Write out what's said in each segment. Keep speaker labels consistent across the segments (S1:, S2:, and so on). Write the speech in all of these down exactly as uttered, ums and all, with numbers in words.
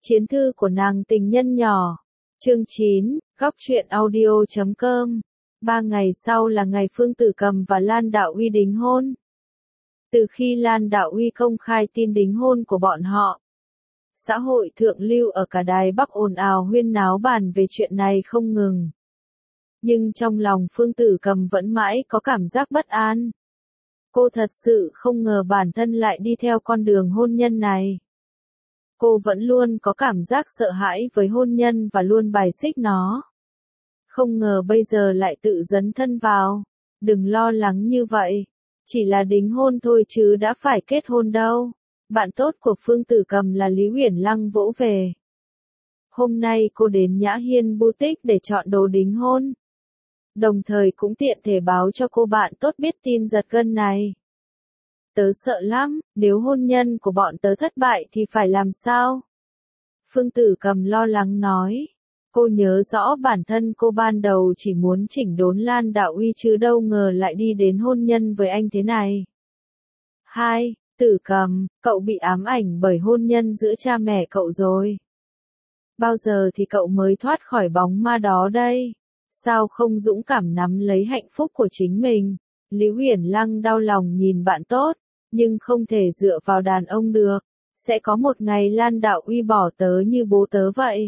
S1: Chiến thư của nàng tình nhân nhỏ. Chương chín, góc truyện audio chấm com. Ba ngày sau là ngày Phương Tử Cầm và Lan Đạo Uy đính hôn. Từ khi Lan Đạo Uy công khai tin đính hôn của bọn họ, xã hội thượng lưu ở cả Đài Bắc ồn ào huyên náo bàn về chuyện này không ngừng. Nhưng trong lòng Phương Tử Cầm vẫn mãi có cảm giác bất an. Cô thật sự không ngờ bản thân lại đi theo con đường hôn nhân này. Cô vẫn luôn có cảm giác sợ hãi với hôn nhân và luôn bài xích nó. Không ngờ bây giờ lại tự dấn thân vào. Đừng lo lắng như vậy. Chỉ là đính hôn thôi chứ đã phải kết hôn đâu. Bạn tốt của Phương Tử Cầm là Lý Uyển Lăng vỗ về. Hôm nay cô đến Nhã Hiên Boutique để chọn đồ đính hôn. Đồng thời cũng tiện thể báo cho cô bạn tốt biết tin giật gân này. Tớ sợ lắm, nếu hôn nhân của bọn tớ thất bại thì phải làm sao? Phương Tử Cầm lo lắng nói. Cô nhớ rõ bản thân cô ban đầu chỉ muốn chỉnh đốn Lan Đạo Uy chứ đâu ngờ lại đi đến hôn nhân với anh thế này. Hai, Tử Cầm, cậu bị ám ảnh bởi hôn nhân giữa cha mẹ cậu rồi. Bao giờ thì cậu mới thoát khỏi bóng ma đó đây? Sao không dũng cảm nắm lấy hạnh phúc của chính mình? Lý Uyển Lăng đau lòng nhìn bạn tốt, nhưng không thể dựa vào đàn ông được. Sẽ có một ngày Lan Đạo Uy bỏ tớ như bố tớ vậy.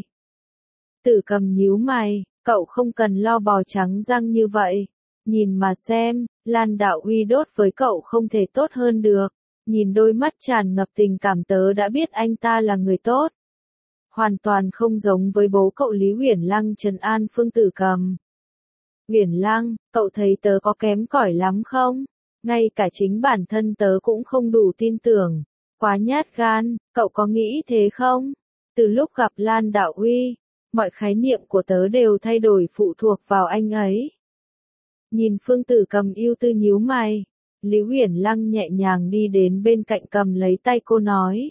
S1: Tử Cầm nhíu mày, cậu không cần lo bò trắng răng như vậy. Nhìn mà xem, Lan Đạo Uy đốt với cậu không thể tốt hơn được. Nhìn đôi mắt tràn ngập tình cảm tớ đã biết anh ta là người tốt. Hoàn toàn không giống với bố cậu. Lý Uyển Lăng trấn an Phương Tử Cầm. Uyển Lăng, cậu thấy tớ có kém cỏi lắm không? Ngay cả chính bản thân tớ cũng không đủ tin tưởng. Quá nhát gan, cậu có nghĩ thế không? Từ lúc gặp Lan Đạo Uy, mọi khái niệm của tớ đều thay đổi phụ thuộc vào anh ấy. Nhìn Phương Tử Cầm ưu tư nhíu mày, Lý Uyển Lăng nhẹ nhàng đi đến bên cạnh cầm lấy tay cô nói.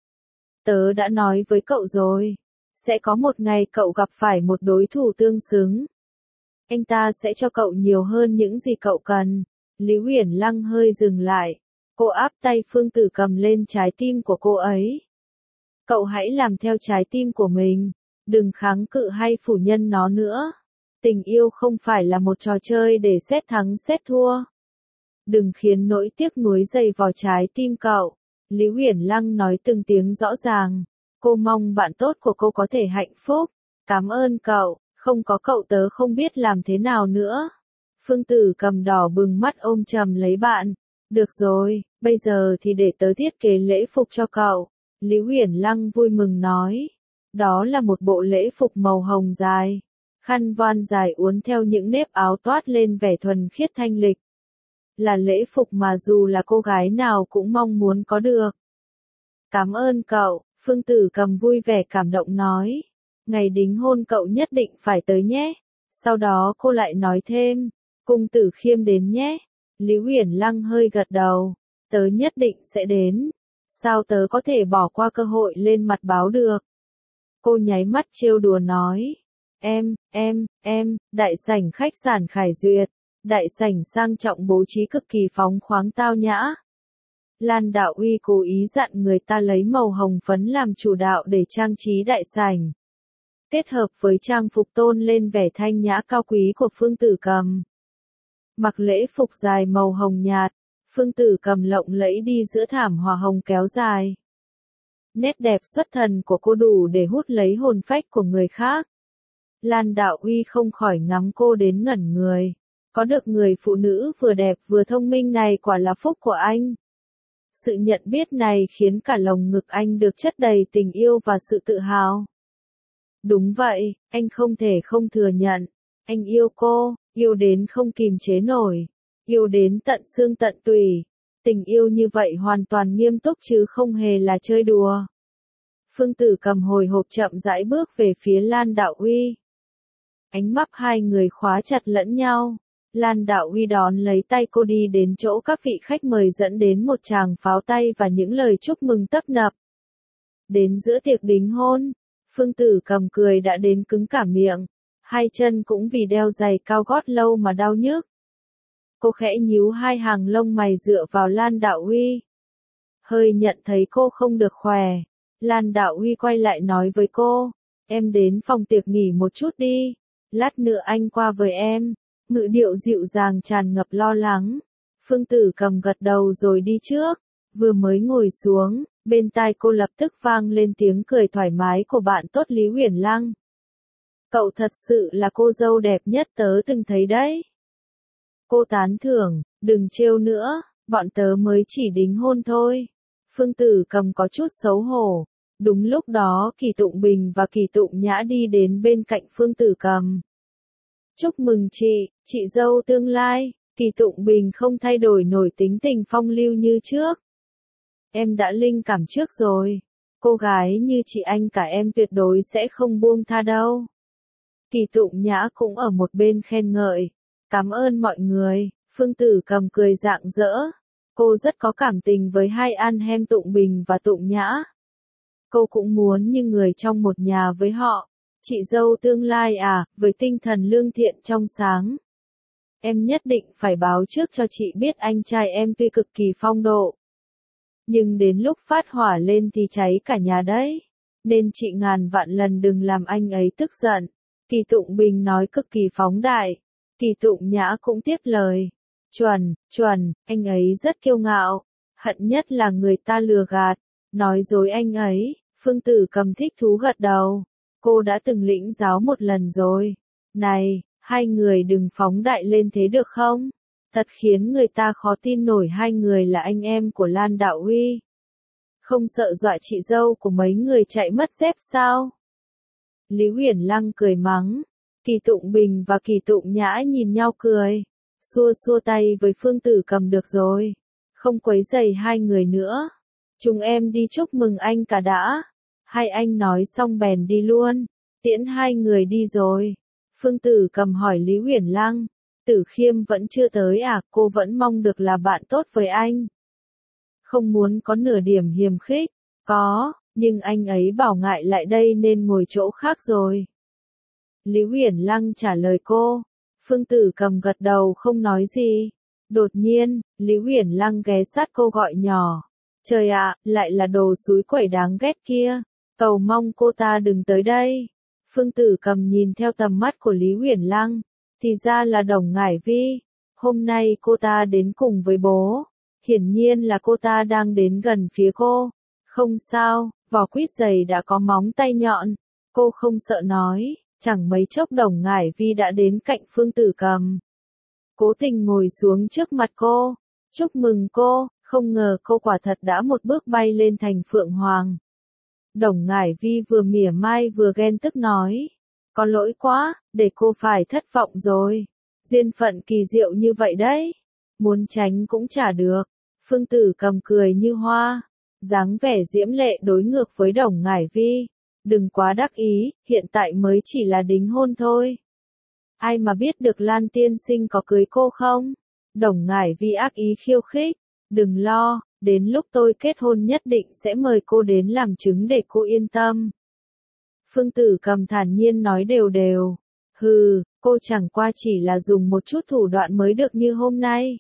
S1: Tớ đã nói với cậu rồi, sẽ có một ngày cậu gặp phải một đối thủ tương xứng. Anh ta sẽ cho cậu nhiều hơn những gì cậu cần. Lý Uyển Lăng hơi dừng lại. Cô áp tay Phương Tử Cầm lên trái tim của cô ấy. Cậu hãy làm theo trái tim của mình. Đừng kháng cự hay phủ nhận nó nữa. Tình yêu không phải là một trò chơi để xét thắng xét thua. Đừng khiến nỗi tiếc nuối dày vào trái tim cậu. Lý Uyển Lăng nói từng tiếng rõ ràng. Cô mong bạn tốt của cô có thể hạnh phúc. Cảm ơn cậu, không có cậu tớ không biết làm thế nào nữa. Phương Tử Cầm đỏ bừng mắt ôm chầm lấy bạn. Được rồi, bây giờ thì để tớ thiết kế lễ phục cho cậu. Lý Uyển Lăng vui mừng nói. Đó là một bộ lễ phục màu hồng dài. Khăn voan dài uốn theo những nếp áo toát lên vẻ thuần khiết thanh lịch. Là lễ phục mà dù là cô gái nào cũng mong muốn có được. Cảm ơn cậu, Phương Tử Cầm vui vẻ cảm động nói. Ngày đính hôn cậu nhất định phải tới nhé. Sau đó cô lại nói thêm. Cung Tử Khiêm đến nhé. Lý Uyển Lăng hơi gật đầu. Tớ nhất định sẽ đến. Sao tớ có thể bỏ qua cơ hội lên mặt báo được? Cô nháy mắt trêu đùa nói. Em, em, em, đại sảnh khách sạn Khải Duyệt. Đại sảnh sang trọng bố trí cực kỳ phóng khoáng tao nhã. Lan Đạo Uy cố ý dặn người ta lấy màu hồng phấn làm chủ đạo để trang trí đại sảnh. Kết hợp với trang phục tôn lên vẻ thanh nhã cao quý của Phương Tử Cầm. Mặc lễ phục dài màu hồng nhạt, Phương Tử Cầm lộng lẫy đi giữa thảm hoa hồng kéo dài. Nét đẹp xuất thần của cô đủ để hút lấy hồn phách của người khác. Lan Đạo Uy không khỏi ngắm cô đến ngẩn người. Có được người phụ nữ vừa đẹp vừa thông minh này quả là phúc của anh. Sự nhận biết này khiến cả lồng ngực anh được chất đầy tình yêu và sự tự hào. Đúng vậy, anh không thể không thừa nhận. Anh yêu cô, yêu đến không kìm chế nổi. Yêu đến tận xương tận tủy. Tình yêu như vậy hoàn toàn nghiêm túc chứ không hề là chơi đùa. Phương Tử Cầm hồi hộp chậm rãi bước về phía Lan Đạo Uy. Ánh mắt hai người khóa chặt lẫn nhau. Lan Đạo Uy đón lấy tay cô đi đến chỗ các vị khách mời dẫn đến một tràng pháo tay và những lời chúc mừng tấp nập. Đến giữa tiệc đính hôn, Phương Tử Cầm cười đã đến cứng cả miệng, hai chân cũng vì đeo giày cao gót lâu mà đau nhức. Cô khẽ nhíu hai hàng lông mày dựa vào Lan Đạo Uy. Hơi nhận thấy cô không được khỏe, Lan Đạo Uy quay lại nói với cô, em đến phòng tiệc nghỉ một chút đi, lát nữa anh qua với em, ngữ điệu dịu dàng tràn ngập lo lắng. Phương Tử Cầm gật đầu rồi đi trước, vừa mới ngồi xuống, bên tai cô lập tức vang lên tiếng cười thoải mái của bạn tốt Lý Huyền Lăng. Cậu thật sự là cô dâu đẹp nhất tớ từng thấy đấy. Cô tán thưởng, đừng trêu nữa, bọn tớ mới chỉ đính hôn thôi. Phương Tử Cầm có chút xấu hổ. Đúng lúc đó Kỳ Tụng Bình và Kỳ Tụng Nhã đi đến bên cạnh Phương Tử Cầm. Chúc mừng chị, chị dâu tương lai. Kỳ Tụng Bình không thay đổi nổi tính tình phong lưu như trước. Em đã linh cảm trước rồi. Cô gái như chị anh cả em tuyệt đối sẽ không buông tha đâu. Kỳ Tụng Nhã cũng ở một bên khen ngợi. Cảm ơn mọi người. Phương Tử Cầm cười rạng rỡ. Cô rất có cảm tình với hai anh em Tụng Bình và Tụng Nhã. Cô cũng muốn như người trong một nhà với họ. Chị dâu tương lai à, với tinh thần lương thiện trong sáng. Em nhất định phải báo trước cho chị biết anh trai em tuy cực kỳ phong độ. Nhưng đến lúc phát hỏa lên thì cháy cả nhà đấy. Nên chị ngàn vạn lần đừng làm anh ấy tức giận. Kỳ Tụng Bình nói cực kỳ phóng đại. Kỳ Tụng Nhã cũng tiếp lời. Chuẩn, chuẩn, anh ấy rất kiêu ngạo. Hận nhất là người ta lừa gạt, nói dối anh ấy. Phương Tử Cầm thích thú gật đầu. Cô đã từng lĩnh giáo một lần rồi. Này, hai người đừng phóng đại lên thế được không? Thật khiến người ta khó tin nổi hai người là anh em của Lan Đạo Uy. Không sợ dọa chị dâu của mấy người chạy mất dép sao? Lý Huyền Lăng cười mắng. Kỳ Tụng Bình và Kỳ Tụng Nhã nhìn nhau cười. Xua xua tay với Phương Tử Cầm được rồi. Không quấy rầy hai người nữa. Chúng em đi chúc mừng anh cả đã. Hai anh nói xong bèn đi luôn. Tiễn hai người đi rồi. Phương Tử Cầm hỏi Lý Huyền Lăng. Tử Khiêm vẫn chưa tới à, cô vẫn mong được là bạn tốt với anh. Không muốn có nửa điểm hiềm khích. Có, nhưng anh ấy bảo ngại lại đây nên ngồi chỗ khác rồi. Lý Huyền Lăng trả lời cô. Phương Tử Cầm gật đầu không nói gì. Đột nhiên, Lý Huyền Lăng ghé sát cô gọi nhỏ. Trời ạ, lại là đồ xúi quẩy đáng ghét kia. Cầu mong cô ta đừng tới đây. Phương Tử Cầm nhìn theo tầm mắt của Lý Huyền Lăng. Thì ra là Đồng Ngải Vi. Hôm nay cô ta đến cùng với bố. Hiển nhiên là cô ta đang đến gần phía cô. Không sao, vỏ quýt giày đã có móng tay nhọn. Cô không sợ nói. Chẳng mấy chốc Đồng Ngải Vi đã đến cạnh Phương Tử Cầm. Cố tình ngồi xuống trước mặt cô. Chúc mừng cô, không ngờ cô quả thật đã một bước bay lên thành Phượng Hoàng. Đồng Ngải Vi vừa mỉa mai vừa ghen tức nói. Có lỗi quá, để cô phải thất vọng rồi. Duyên phận kỳ diệu như vậy đấy. Muốn tránh cũng chả được. Phương Tử Cầm cười như hoa. Dáng vẻ diễm lệ đối ngược với Đồng Ngải Vi. Đừng quá đắc ý, hiện tại mới chỉ là đính hôn thôi. Ai mà biết được Lan tiên sinh có cưới cô không? Đồng Ngải Vi ác ý khiêu khích. Đừng lo, đến lúc tôi kết hôn nhất định sẽ mời cô đến làm chứng để cô yên tâm. Phương Tử Cầm thản nhiên nói đều đều. Hừ, cô chẳng qua chỉ là dùng một chút thủ đoạn mới được như hôm nay.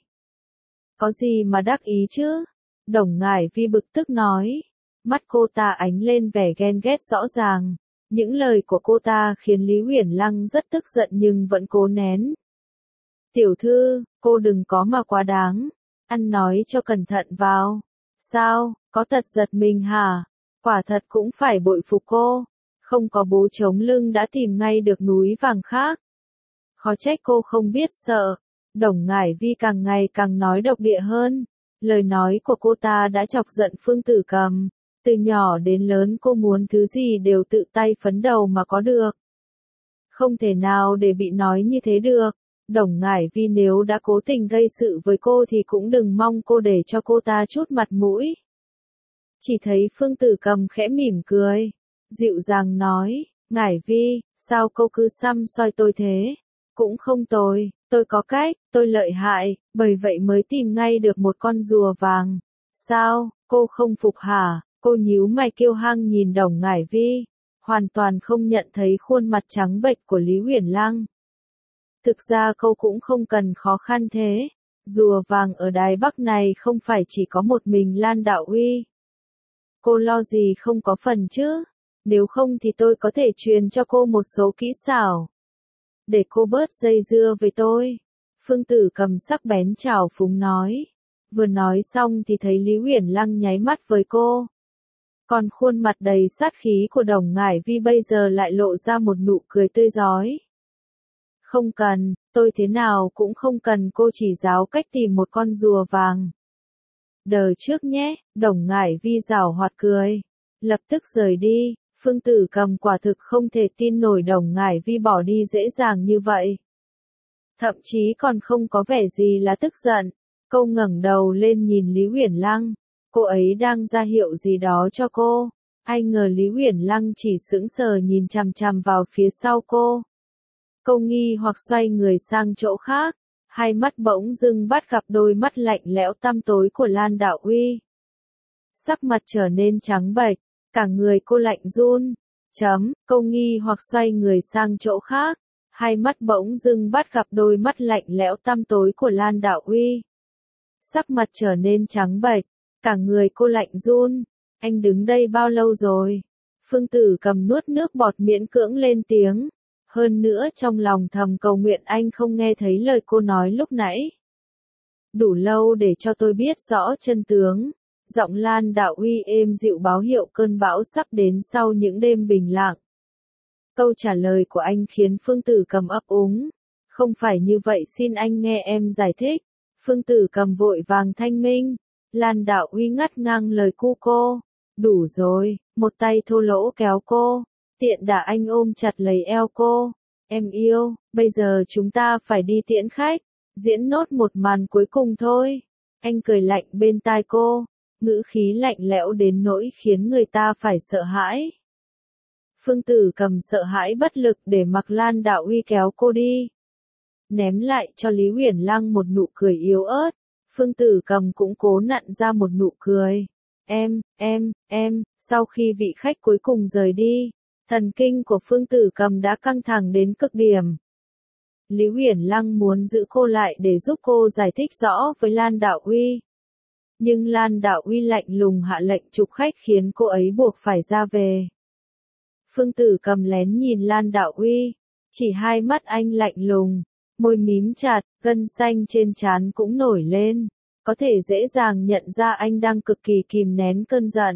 S1: Có gì mà đắc ý chứ? Đồng Ngải Vi bực tức nói. Mắt cô ta ánh lên vẻ ghen ghét rõ ràng. Những lời của cô ta khiến Lý Huyền Lăng rất tức giận nhưng vẫn cố nén. Tiểu thư, cô đừng có mà quá đáng. Ăn nói cho cẩn thận vào. Sao, có tật giật mình hả? Quả thật cũng phải bội phục cô. Không có bố chống lưng đã tìm ngay được núi vàng khác. Khó trách cô không biết sợ. Đồng Ngải Vi càng ngày càng nói độc địa hơn. Lời nói của cô ta đã chọc giận Phương Tử Cầm. Từ nhỏ đến lớn cô muốn thứ gì đều tự tay phấn đầu mà có được. Không thể nào để bị nói như thế được. Đồng Ngải Vi nếu đã cố tình gây sự với cô thì cũng đừng mong cô để cho cô ta chút mặt mũi. Chỉ thấy Phương Tử Cầm khẽ mỉm cười. Dịu dàng nói, Ngải Vi, sao cô cứ săm soi tôi thế? Cũng không tồi, tôi có cách, tôi lợi hại, bởi vậy mới tìm ngay được một con rùa vàng. Sao, cô không phục hả? Cô nhíu mày kiêu hăng nhìn Đồng Ngải Vi, hoàn toàn không nhận thấy khuôn mặt trắng bệch của Lý Huyền Lăng. Thực ra cô cũng không cần khó khăn thế. Rùa vàng ở Đài Bắc này không phải chỉ có một mình Lan Đạo Uy. Cô lo gì không có phần chứ? Nếu không thì tôi có thể truyền cho cô một số kỹ xảo. Để cô bớt dây dưa với tôi. Phương Tử Cầm sắc bén trào phúng nói. Vừa nói xong thì thấy Lý Uyển Lăng nháy mắt với cô. Còn khuôn mặt đầy sát khí của Đồng Ngải Vi bây giờ lại lộ ra một nụ cười tươi rói. Không cần, tôi thế nào cũng không cần cô chỉ giáo cách tìm một con rùa vàng. Đời trước nhé, Đồng Ngải Vi giảo hoạt cười. Lập tức rời đi, Phương Tử Cầm quả thực không thể tin nổi Đồng Ngải Vi bỏ đi dễ dàng như vậy. Thậm chí còn không có vẻ gì là tức giận. Cô ngẩng đầu lên nhìn Lý Uyển Lăng. Cô ấy đang ra hiệu gì đó cho cô. Ai ngờ Lý Uyển Lăng chỉ sững sờ nhìn chằm chằm vào phía sau cô. Cô nghi hoặc xoay người sang chỗ khác. Hai mắt bỗng dưng bắt gặp đôi mắt lạnh lẽo tăm tối của Lan Đạo Uy. Sắc mặt trở nên trắng bệch, cả người cô lạnh run. Chấm, cô nghi hoặc xoay người sang chỗ khác. Hai mắt bỗng dưng bắt gặp đôi mắt lạnh lẽo tăm tối của Lan Đạo Uy. Sắc mặt trở nên trắng bệch, cả người cô lạnh run. Anh đứng đây bao lâu rồi? Phương Tử Cầm nuốt nước bọt miễn cưỡng lên tiếng. Hơn nữa trong lòng thầm cầu nguyện anh không nghe thấy lời cô nói lúc nãy. Đủ lâu để cho tôi biết rõ chân tướng. Giọng Lan Đạo Uy êm dịu báo hiệu cơn bão sắp đến sau những đêm bình lặng. Câu trả lời của anh khiến Phương Tử Cầm ấp úng. Không phải như vậy, xin anh nghe em giải thích. Phương Tử Cầm vội vàng thanh minh. Lan Đạo Uy ngắt ngang lời cu cô. Đủ rồi, một tay thô lỗ kéo cô. Tiện đà anh ôm chặt lấy eo cô. Em yêu, bây giờ chúng ta phải đi tiễn khách. Diễn nốt một màn cuối cùng thôi. Anh cười lạnh bên tai cô. Ngữ khí lạnh lẽo đến nỗi khiến người ta phải sợ hãi. Phương Tử Cầm sợ hãi bất lực để mặc Lan Đạo Uy kéo cô đi. Ném lại cho Lý Uyển Lăng một nụ cười yếu ớt. Phương Tử Cầm cũng cố nặn ra một nụ cười. Em, em, em, sau khi vị khách cuối cùng rời đi, thần kinh của Phương Tử Cầm đã căng thẳng đến cực điểm. Lý Uyển Lăng muốn giữ cô lại để giúp cô giải thích rõ với Lan Đạo Uy. Nhưng Lan Đạo Uy lạnh lùng hạ lệnh trục khách khiến cô ấy buộc phải ra về. Phương Tử Cầm lén nhìn Lan Đạo Uy, chỉ hai mắt anh lạnh lùng, môi mím chặt, gân xanh trên trán cũng nổi lên, có thể dễ dàng nhận ra anh đang cực kỳ kìm nén cơn giận.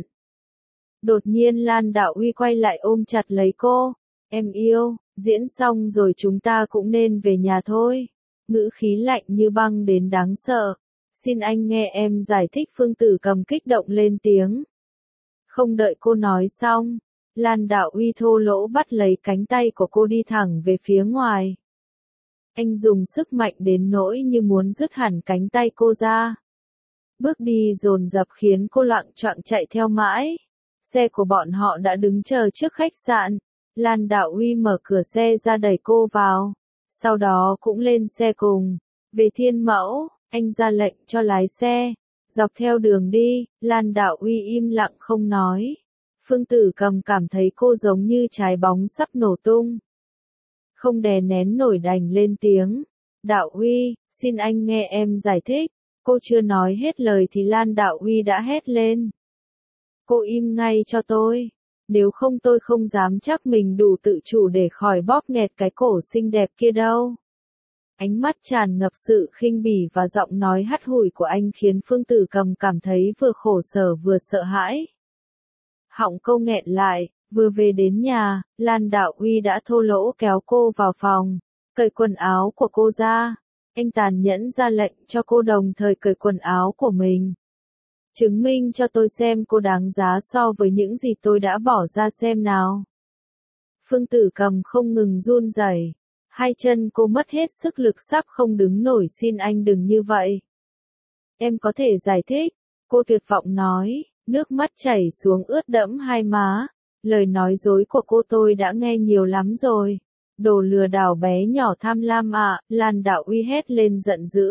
S1: Đột nhiên Lan Đạo Uy quay lại ôm chặt lấy cô, em yêu, diễn xong rồi chúng ta cũng nên về nhà thôi. Ngữ khí lạnh như băng đến đáng sợ. Xin anh nghe em giải thích. Phương Tử Cầm kích động lên tiếng. Không đợi cô nói xong, Lan Đạo Uy thô lỗ bắt lấy cánh tay của cô đi thẳng về phía ngoài. Anh dùng sức mạnh đến nỗi như muốn dứt hẳn cánh tay cô ra. Bước đi dồn dập khiến cô loạng choạng chạy theo mãi. Xe của bọn họ đã đứng chờ trước khách sạn. Lan Đạo Uy mở cửa xe ra đẩy cô vào. Sau đó cũng lên xe cùng. Về Thiên Mẫu, anh ra lệnh cho lái xe. Dọc theo đường đi, Lan Đạo Uy im lặng không nói. Phương Tử Cầm cảm thấy cô giống như trái bóng sắp nổ tung. Không đè nén nổi đành lên tiếng. Đạo Uy, xin anh nghe em giải thích. Cô chưa nói hết lời thì Lan Đạo Uy đã hét lên. Cô im ngay cho tôi. Nếu không tôi không dám chắc mình đủ tự chủ để khỏi bóp nghẹt cái cổ xinh đẹp kia đâu. Ánh mắt tràn ngập sự khinh bỉ và giọng nói hắt hủi của anh khiến Phương Tử Cầm cảm thấy vừa khổ sở vừa sợ hãi. Họng câu nghẹn lại, vừa về đến nhà, Lan Đạo Uy đã thô lỗ kéo cô vào phòng, cởi quần áo của cô ra. Anh tàn nhẫn ra lệnh cho cô đồng thời cởi quần áo của mình. Chứng minh cho tôi xem cô đáng giá so với những gì tôi đã bỏ ra xem nào. Phương Tử Cầm không ngừng run rẩy. Hai chân cô mất hết sức lực sắp không đứng nổi. Xin anh đừng như vậy. Em có thể giải thích. Cô tuyệt vọng nói, nước mắt chảy xuống ướt đẫm hai má. Lời nói dối của cô tôi đã nghe nhiều lắm rồi. Đồ lừa đảo bé nhỏ tham lam ạ, à, Lan Đạo Uy hét lên giận dữ.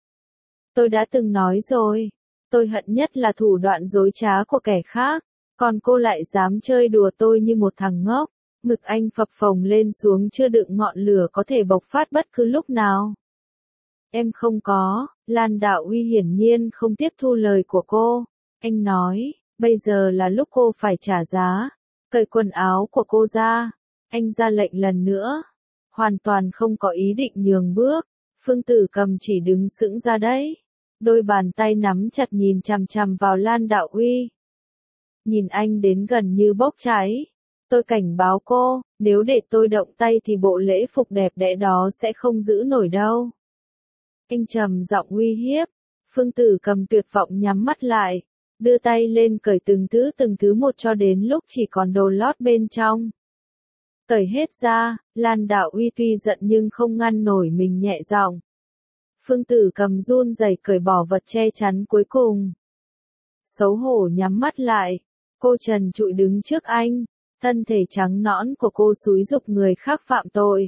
S1: Tôi đã từng nói rồi. Tôi hận nhất là thủ đoạn dối trá của kẻ khác. Còn cô lại dám chơi đùa tôi như một thằng ngốc. Ngực anh phập phồng lên xuống chưa đựng ngọn lửa có thể bộc phát bất cứ lúc nào. Em không có, Lan Đạo Uy hiển nhiên không tiếp thu lời của cô. Anh nói, Bây giờ là lúc cô phải trả giá. Cởi quần áo của cô ra. Anh ra lệnh lần nữa. Hoàn toàn không có ý định nhường bước. Phương Tử Cầm chỉ đứng sững ra đấy. Đôi bàn tay nắm chặt nhìn chằm chằm vào Lan Đạo Uy. Nhìn anh đến gần như bốc cháy. Tôi cảnh báo cô, nếu để tôi động tay thì bộ lễ phục đẹp đẽ đó sẽ không giữ nổi đâu. Anh trầm giọng uy hiếp. Phương Tử Cầm tuyệt vọng nhắm mắt lại. Đưa tay lên cởi từng thứ từng thứ một cho đến lúc chỉ còn đồ lót bên trong. Cởi hết ra, Lan Đạo Uy tuy giận nhưng không ngăn nổi mình nhẹ giọng. Phương Tử Cầm run rẩy cởi bỏ vật che chắn cuối cùng. Xấu hổ nhắm mắt lại, cô trần trụi đứng trước anh, thân thể trắng nõn của cô xúi giục người khác phạm tội.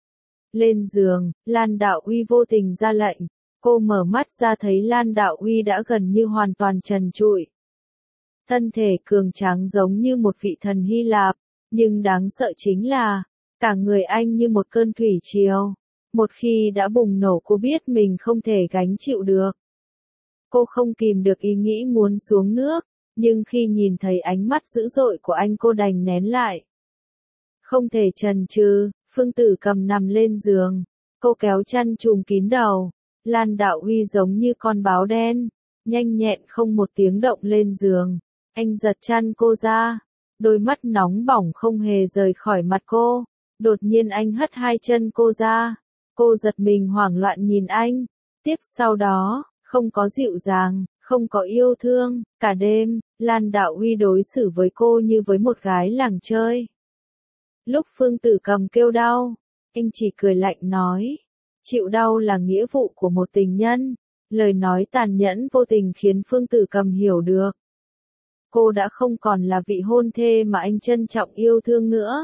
S1: Lên giường, Lan Đạo Uy vô tình ra lệnh, cô mở mắt ra thấy Lan Đạo Uy đã gần như hoàn toàn trần trụi. Thân thể cường tráng giống như một vị thần Hy Lạp, nhưng đáng sợ chính là, cả người anh như một cơn thủy triều. Một khi đã bùng nổ cô biết mình không thể gánh chịu được. Cô không kìm được ý nghĩ muốn xuống nước, nhưng khi nhìn thấy ánh mắt dữ dội của anh cô đành nén lại. Không thể chần chừ, Phương Tử Cầm nằm lên giường, cô kéo chăn trùm kín đầu, Lan Đạo Uy giống như con báo đen, nhanh nhẹn không một tiếng động lên giường, anh giật chăn cô ra, đôi mắt nóng bỏng không hề rời khỏi mặt cô, đột nhiên anh hất hai chân cô ra. Cô giật mình hoảng loạn nhìn anh, tiếp sau đó, không có dịu dàng, không có yêu thương, cả đêm, Lan Đạo Uy đối xử với cô như với một gái làng chơi. Lúc Phương Tử Cầm kêu đau, anh chỉ cười lạnh nói, chịu đau là nghĩa vụ của một tình nhân, lời nói tàn nhẫn vô tình khiến Phương Tử Cầm hiểu được. Cô đã không còn là vị hôn thê mà anh trân trọng yêu thương nữa.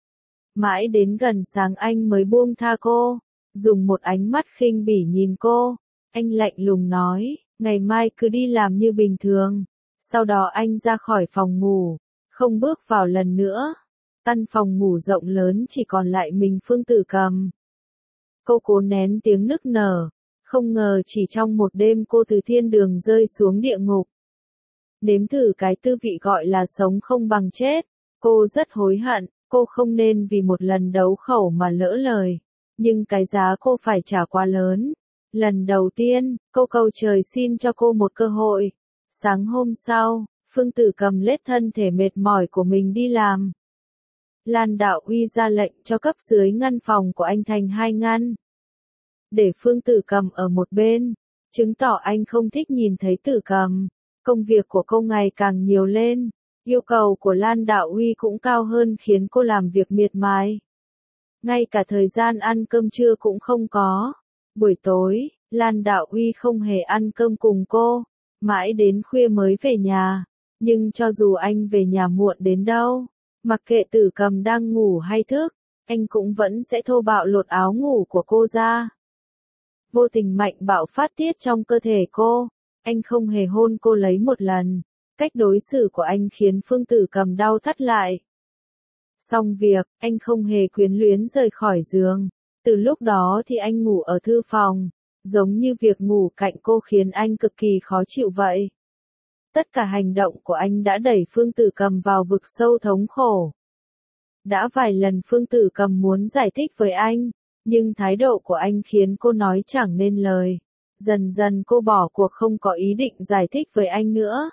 S1: Mãi đến gần sáng anh mới buông tha cô. Dùng một ánh mắt khinh bỉ nhìn cô, anh lạnh lùng nói, ngày mai cứ đi làm như bình thường. Sau đó anh ra khỏi phòng ngủ, không bước vào lần nữa. Căn phòng ngủ rộng lớn chỉ còn lại mình Phương Tử Cầm. Cô cố nén tiếng nức nở, không ngờ chỉ trong một đêm cô từ thiên đường rơi xuống địa ngục. Nếm thử cái tư vị gọi là sống không bằng chết, cô rất hối hận, cô không nên vì một lần đấu khẩu mà lỡ lời. Nhưng cái giá cô phải trả quá lớn. Lần đầu tiên, cô cầu trời xin cho cô một cơ hội. Sáng hôm sau, Phương Tử Cầm lết thân thể mệt mỏi của mình đi làm. Lan Đạo Uy ra lệnh cho cấp dưới ngăn phòng của anh thành hai ngăn. Để Phương Tử Cầm ở một bên, chứng tỏ anh không thích nhìn thấy Tử Cầm. Công việc của cô ngày càng nhiều lên, yêu cầu của Lan Đạo Uy cũng cao hơn khiến cô làm việc miệt mài. Ngay cả thời gian ăn cơm trưa cũng không có. Buổi tối, Lan Đạo Uy không hề ăn cơm cùng cô, mãi đến khuya mới về nhà. Nhưng cho dù anh về nhà muộn đến đâu, mặc kệ Tử Cầm đang ngủ hay thức, anh cũng vẫn sẽ thô bạo lột áo ngủ của cô ra. Vô tình mạnh bạo phát tiết trong cơ thể cô, anh không hề hôn cô lấy một lần. Cách đối xử của anh khiến Phương Tử Cầm đau thắt lại. Xong việc, anh không hề quyến luyến rời khỏi giường. Từ lúc đó thì anh ngủ ở thư phòng, giống như việc ngủ cạnh cô khiến anh cực kỳ khó chịu vậy. Tất cả hành động của anh đã đẩy Phương Tử Cầm vào vực sâu thống khổ. Đã vài lần Phương Tử Cầm muốn giải thích với anh, nhưng thái độ của anh khiến cô nói chẳng nên lời. Dần dần cô bỏ cuộc không có ý định giải thích với anh nữa.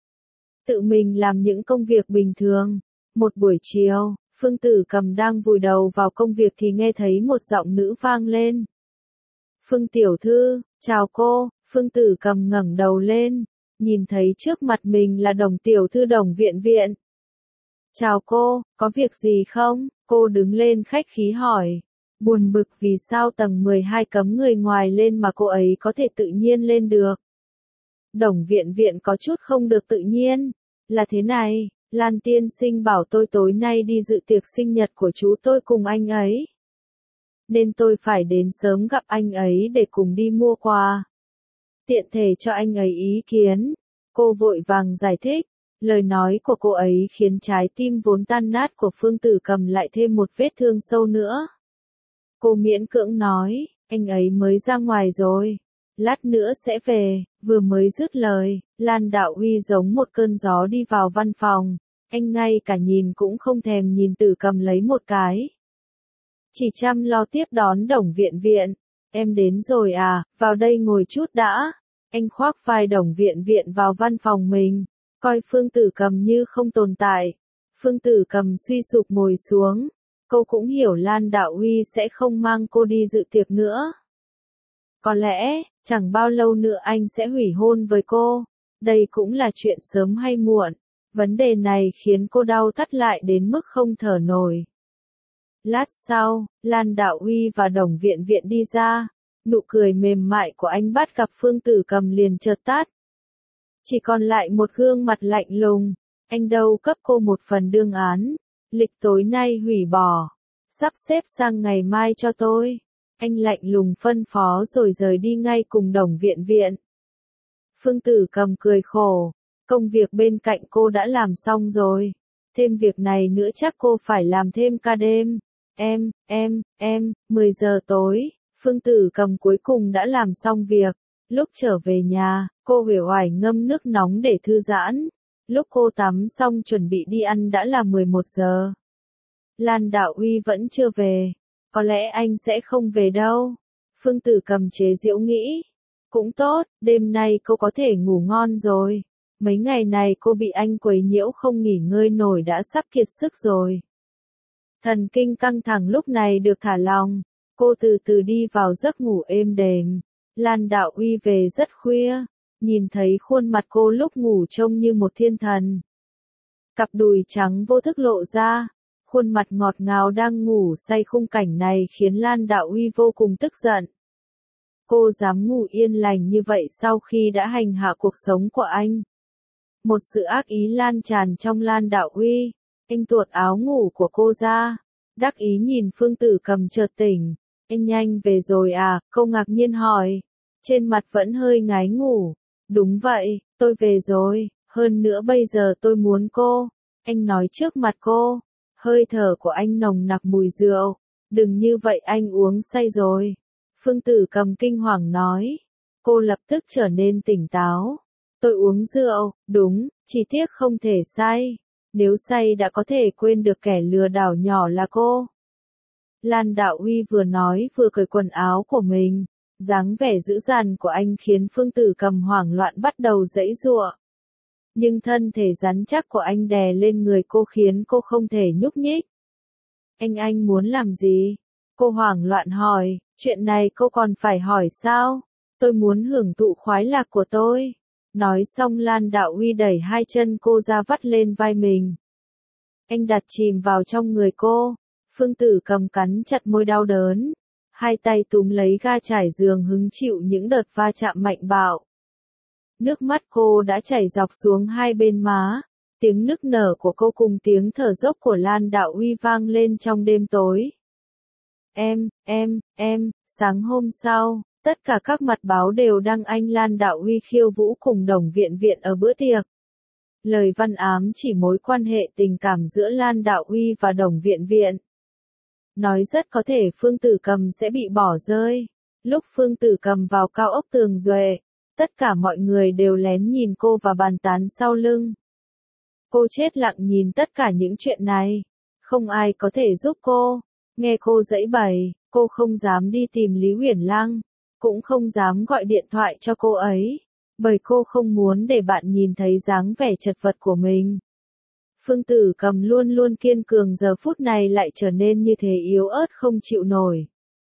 S1: Tự mình làm những công việc bình thường. Một buổi chiều, Phương Tử Cầm đang vùi đầu vào công việc thì nghe thấy một giọng nữ vang lên. Phương tiểu thư, chào cô. Phương Tử Cầm ngẩng đầu lên, nhìn thấy trước mặt mình là Đồng tiểu thư Đồng Viện Viện. Chào cô, có việc gì không? Cô đứng lên khách khí hỏi. Buồn bực vì sao tầng mười hai cấm người ngoài lên mà cô ấy có thể tự nhiên lên được. Đồng Viện Viện có chút không được tự nhiên. Là thế này, Lan tiên sinh bảo tôi tối nay đi dự tiệc sinh nhật của chú tôi cùng anh ấy. Nên tôi phải đến sớm gặp anh ấy để cùng đi mua quà. Tiện thể cho anh ấy ý kiến. Cô vội vàng giải thích. Lời nói của cô ấy khiến trái tim vốn tan nát của Phương Tử Cầm lại thêm một vết thương sâu nữa. Cô miễn cưỡng nói, anh ấy mới ra ngoài rồi. lát nữa sẽ về, vừa mới dứt lời, Lan Đạo Uy giống một cơn gió đi vào văn phòng, anh ngay cả nhìn cũng không thèm nhìn Tử Cầm lấy một cái. Chỉ chăm lo tiếp đón Đồng Viện Viện, em đến rồi à, vào đây ngồi chút đã, anh khoác vai Đồng Viện Viện vào văn phòng mình, coi Phương Tử Cầm như không tồn tại. Phương Tử Cầm suy sụp ngồi xuống, cô cũng hiểu Lan Đạo Uy sẽ không mang cô đi dự tiệc nữa. Có lẽ, chẳng bao lâu nữa anh sẽ hủy hôn với cô, đây cũng là chuyện sớm hay muộn, vấn đề này khiến cô đau thắt lại đến mức không thở nổi. Lát sau, Lan Đạo Uy và Đồng Viện Viện đi ra, nụ cười mềm mại của anh bắt gặp Phương Tử Cầm liền chợt tắt. Chỉ còn lại một gương mặt lạnh lùng, anh đâu cấp cô một phần đương án, lịch tối nay hủy bỏ, sắp xếp sang ngày mai cho tôi. Anh lạnh lùng phân phó rồi rời đi ngay cùng Đồng Viện Viện. Phương Tử Cầm cười khổ, công việc bên cạnh cô đã làm xong rồi, thêm việc này nữa chắc cô phải làm thêm ca đêm. Em, em, em, mười giờ tối, Phương Tử Cầm cuối cùng đã làm xong việc, lúc trở về nhà, cô uể oải ngâm nước nóng để thư giãn, lúc cô tắm xong chuẩn bị đi ăn đã là mười một giờ. Lan Đạo Uy vẫn chưa về. Có lẽ anh sẽ không về đâu. Phương Tử Cầm chế giễu nghĩ. Cũng tốt, đêm nay cô có thể ngủ ngon rồi. Mấy ngày này cô bị anh quấy nhiễu không nghỉ ngơi nổi đã sắp kiệt sức rồi. Thần kinh căng thẳng lúc này được thả lỏng. Cô từ từ đi vào giấc ngủ êm đềm. Lan Đạo Uy về rất khuya. Nhìn thấy khuôn mặt cô lúc ngủ trông như một thiên thần. Cặp đùi trắng vô thức lộ ra. Khuôn mặt ngọt ngào đang ngủ say khung cảnh này khiến Lan Đạo Uy vô cùng tức giận. Cô dám ngủ yên lành như vậy sau khi đã hành hạ cuộc sống của anh. Một sự ác ý lan tràn trong Lan Đạo Uy. Anh tuột áo ngủ của cô ra. Đắc ý nhìn Phương Tử Cầm chợt tỉnh. Anh nhanh về rồi à, cô ngạc nhiên hỏi. Trên mặt vẫn hơi ngái ngủ. Đúng vậy, tôi về rồi, hơn nữa bây giờ tôi muốn cô. Anh nói trước mặt cô. Hơi thở của anh nồng nặc mùi rượu. Đừng như vậy anh uống say rồi. Phương Tử Cầm kinh hoàng nói. Cô lập tức trở nên tỉnh táo. Tôi uống rượu, đúng, chỉ tiếc không thể say. Nếu say đã có thể quên được kẻ lừa đảo nhỏ là cô. Lan Đạo Uy vừa nói vừa cởi quần áo của mình. Dáng vẻ dữ dằn của anh khiến Phương Tử Cầm hoảng loạn bắt đầu giãy giụa. Nhưng thân thể rắn chắc của anh đè lên người cô khiến cô không thể nhúc nhích. Anh anh muốn làm gì? Cô hoảng loạn hỏi, chuyện này cô còn phải hỏi sao? Tôi muốn hưởng thụ khoái lạc của tôi. Nói xong Lan Đạo Uy đẩy hai chân cô ra vắt lên vai mình. Anh đặt chìm vào trong người cô. Phương Tử Cầm cắn chặt môi đau đớn. Hai tay túm lấy ga trải giường hứng chịu những đợt va chạm mạnh bạo. Nước mắt cô đã chảy dọc xuống hai bên má. Tiếng nức nở của cô cùng tiếng thở dốc của Lan Đạo Uy vang lên trong đêm tối. Em, em, em, sáng hôm sau, tất cả các mặt báo đều đăng anh Lan Đạo Uy khiêu vũ cùng Đồng Viện Viện ở bữa tiệc. Lời văn ám chỉ mối quan hệ tình cảm giữa Lan Đạo Uy và Đồng Viện Viện. Nói rất có thể Phương Tử Cầm sẽ bị bỏ rơi. Lúc Phương Tử Cầm vào cao ốc Tường Duệ, tất cả mọi người đều lén nhìn cô và bàn tán sau lưng. Cô chết lặng nhìn tất cả những chuyện này. Không ai có thể giúp cô. Nghe cô giãy bày, cô không dám đi tìm Lý Huyền Lăng, cũng không dám gọi điện thoại cho cô ấy, bởi cô không muốn để bạn nhìn thấy dáng vẻ chật vật của mình. Phương Tử Cầm luôn luôn kiên cường giờ phút này lại trở nên như thế yếu ớt không chịu nổi.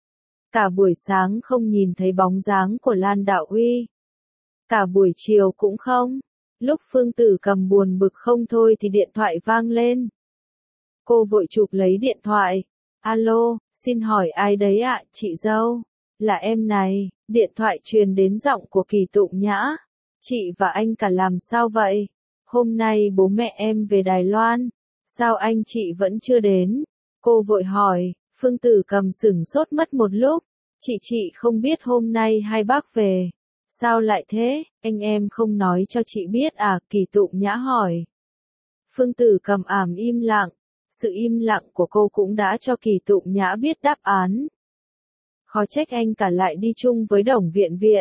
S1: Cả buổi sáng không nhìn thấy bóng dáng của Lan Đạo Uy. Cả buổi chiều cũng không. Lúc Phương Tử Cầm buồn bực không thôi thì điện thoại vang lên. Cô vội chụp lấy điện thoại. Alo, xin hỏi ai đấy ạ, chị dâu? Là em này, điện thoại truyền đến giọng của Kỳ Tụng Nhã. Chị và anh cả làm sao vậy? Hôm nay bố mẹ em về Đài Loan. Sao anh chị vẫn chưa đến? Cô vội hỏi, Phương Tử Cầm sửng sốt mất một lúc. Chị chị không biết hôm nay hai bác về. Sao lại thế, anh em không nói cho chị biết à, Kỳ Tụng Nhã hỏi. Phương Tử Cầm ảm im lặng. Sự im lặng của cô cũng đã cho Kỳ Tụng Nhã biết đáp án. Khó trách anh cả lại đi chung với Đồng Viện Viện.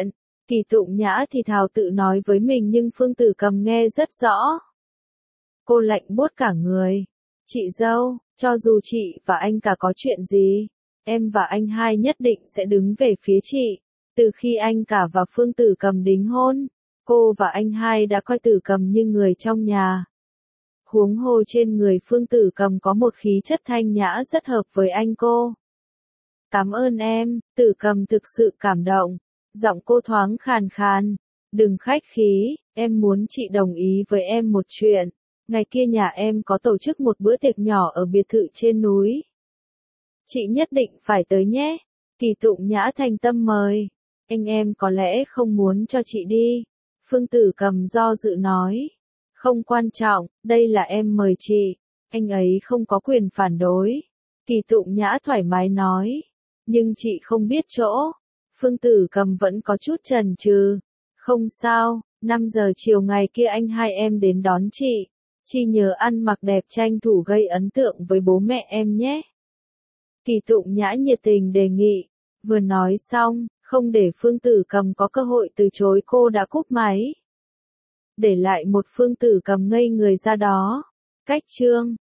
S1: Kỳ Tụng Nhã thì thào tự nói với mình nhưng Phương Tử Cầm nghe rất rõ. Cô lạnh buốt cả người. Chị dâu, cho dù chị và anh cả có chuyện gì, em và anh hai nhất định sẽ đứng về phía chị. Từ khi anh cả và Phương Tử Cầm đính hôn, cô và anh hai đã coi Tử Cầm như người trong nhà. Huống hồ trên người Phương Tử Cầm có một khí chất thanh nhã rất hợp với anh cô. Cảm ơn em, Tử Cầm thực sự cảm động. Giọng cô thoáng khàn khàn. Đừng khách khí, em muốn chị đồng ý với em một chuyện. Ngày kia nhà em có tổ chức một bữa tiệc nhỏ ở biệt thự trên núi. Chị nhất định phải tới nhé. Kỳ Tụng Nhã thành tâm mời. Anh em có lẽ không muốn cho chị đi. Phương Tử Cầm do dự nói. Không quan trọng, đây là em mời chị. Anh ấy không có quyền phản đối. Kỳ Tụng Nhã thoải mái nói. Nhưng chị không biết chỗ. Phương Tử Cầm vẫn có chút chần chừ. Không sao, năm giờ chiều ngày kia anh hai em đến đón chị. Chị nhớ ăn mặc đẹp tranh thủ gây ấn tượng với bố mẹ em nhé. Kỳ Tụng Nhã nhiệt tình đề nghị. Vừa nói xong, không để Phương Tử Cầm có cơ hội từ chối cô đã cúp máy. Để lại một Phương Tử Cầm ngây người ra đó. Cách chương